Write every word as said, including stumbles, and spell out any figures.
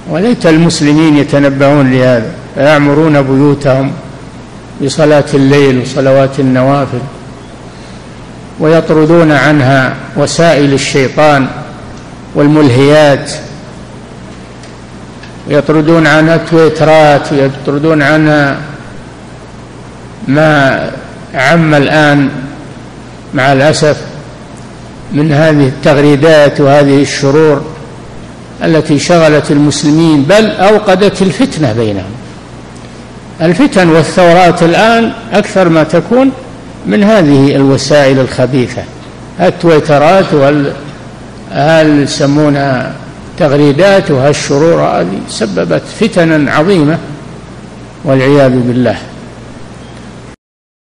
وليت المسلمين يتنبهون لهذا، فيعمرون بيوتهم بصلاة الليل وصلوات النوافل، ويطردون عنها وسائل الشيطان والملهيات، ويطردون عنها تويترات، ويطردون عنها ما عم الآن مع الأسف من هذه التغريدات وهذه الشرور التي شغلت المسلمين، بل أوقدت الفتنة بينهم. الفتن والثورات الآن أكثر ما تكون من هذه الوسائل الخبيثة، التويترات وهل يسمونها تغريدات، وهالشرور هذه سببت فتنا عظيمة والعياذ بالله.